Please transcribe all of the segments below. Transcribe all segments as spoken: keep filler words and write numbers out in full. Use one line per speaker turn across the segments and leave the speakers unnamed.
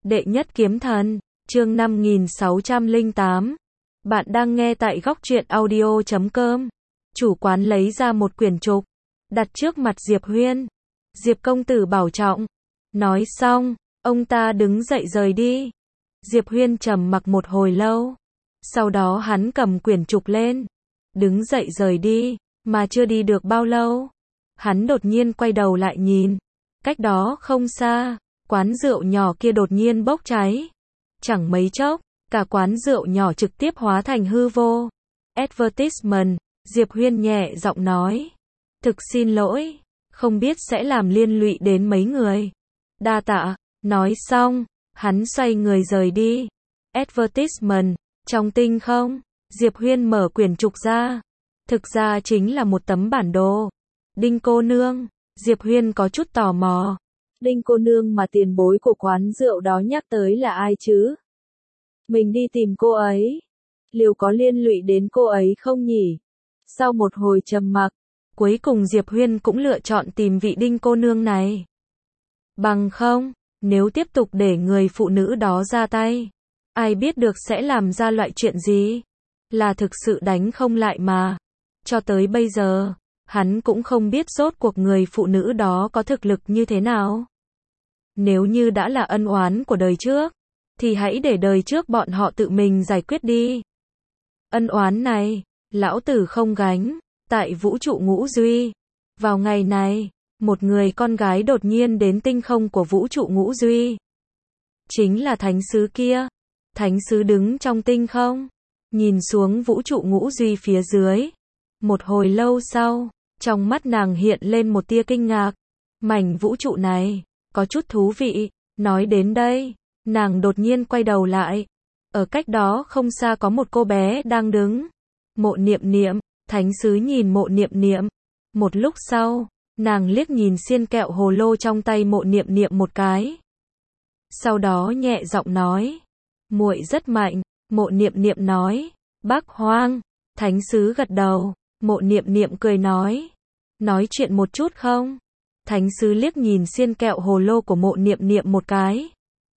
Đệ nhất kiếm thần, chương năm nghìn sáu trăm lẻ tám. Bạn đang nghe tại góc truyện audio chấm com. Chủ quán lấy ra một quyển trục, đặt trước mặt Diệp Huyên. Diệp công tử bảo trọng. Nói xong, ông ta đứng dậy rời đi. Diệp Huyên trầm mặc một hồi lâu. Sau đó hắn cầm quyển trục lên, đứng dậy rời đi, mà chưa đi được bao lâu. Hắn đột nhiên quay đầu lại nhìn. Cách đó không xa, quán rượu nhỏ kia đột nhiên bốc cháy. Chẳng mấy chốc, cả quán rượu nhỏ trực tiếp hóa thành hư vô. Advertisement, Diệp Huyên nhẹ giọng nói. Thực xin lỗi, không biết sẽ làm liên lụy đến mấy người. Đa tạ, nói xong, hắn xoay người rời đi. Advertisement, trong tinh không, Diệp Huyên mở quyển trục ra. Thực ra chính là một tấm bản đồ. Đinh cô nương, Diệp Huyên có chút tò mò. Đinh cô nương mà tiền bối của quán rượu đó nhắc tới là ai chứ? Mình đi tìm cô ấy, liệu có liên lụy đến cô ấy không nhỉ? Sau một hồi trầm mặc, cuối cùng Diệp Huyên cũng lựa chọn tìm vị Đinh cô nương này. Bằng không, nếu tiếp tục để người phụ nữ đó ra tay, ai biết được sẽ làm ra loại chuyện gì? Là thực sự đánh không lại mà. Cho tới bây giờ, hắn cũng không biết rốt cuộc người phụ nữ đó có thực lực như thế nào. Nếu như đã là ân oán của đời trước, thì hãy để đời trước bọn họ tự mình giải quyết đi. Ân oán này, lão tử không gánh. Tại vũ trụ ngũ duy, vào ngày này, một người con gái đột nhiên đến tinh không của vũ trụ ngũ duy. Chính là thánh sứ kia. Thánh sứ đứng trong tinh không, nhìn xuống vũ trụ ngũ duy phía dưới. Một hồi lâu sau, trong mắt nàng hiện lên một tia kinh ngạc. Mảnh vũ trụ này, có chút thú vị. Nói đến đây, nàng đột nhiên quay đầu lại. Ở cách đó không xa có một cô bé đang đứng. Mộ Niệm Niệm, thánh sứ nhìn Mộ Niệm Niệm. Một lúc sau, nàng liếc nhìn xiên kẹo hồ lô trong tay Mộ Niệm Niệm một cái. Sau đó nhẹ giọng nói, muội rất mạnh. Mộ Niệm Niệm nói, Bác Hoang. Thánh sứ gật đầu. Mộ Niệm Niệm cười nói, nói chuyện một chút không? Thánh sứ liếc nhìn xiên kẹo hồ lô của Mộ Niệm Niệm một cái.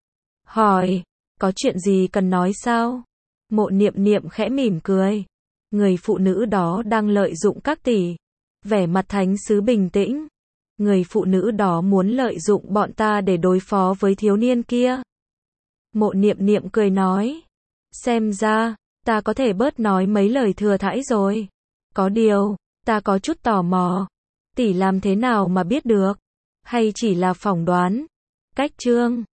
Hỏi, có chuyện gì cần nói sao? Mộ Niệm Niệm khẽ mỉm cười. Người phụ nữ đó đang lợi dụng các tỷ. Vẻ mặt thánh sứ bình tĩnh. Người phụ nữ đó muốn lợi dụng bọn ta để đối phó với thiếu niên kia. Mộ Niệm Niệm cười nói, xem ra, ta có thể bớt nói mấy lời thừa thãi rồi. Có điều, ta có chút tò mò. Tỷ làm thế nào mà biết được? Hay chỉ là phỏng đoán? Cách chương